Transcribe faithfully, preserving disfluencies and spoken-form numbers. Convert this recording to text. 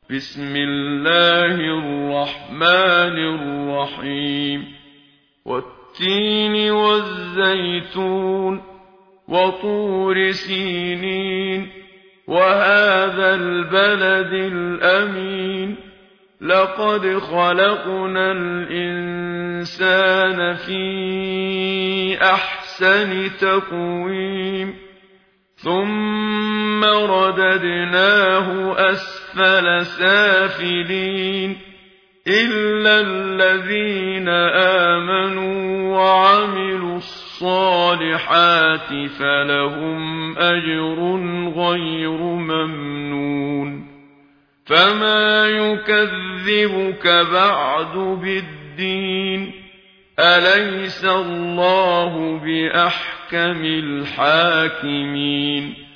بسم الله الرحمن الرحيم والتين والزيتون وطور سينين وهذا البلد الأمين لقد خلقنا الإنسان في أحسن تقويم ثم رددناه أسفل سافلين إلا الذين آمنوا وعملوا الصالحات فلهم أجر غير ممنون فما يكذبك بعد بالدين أليس الله بأحكم الحاكمين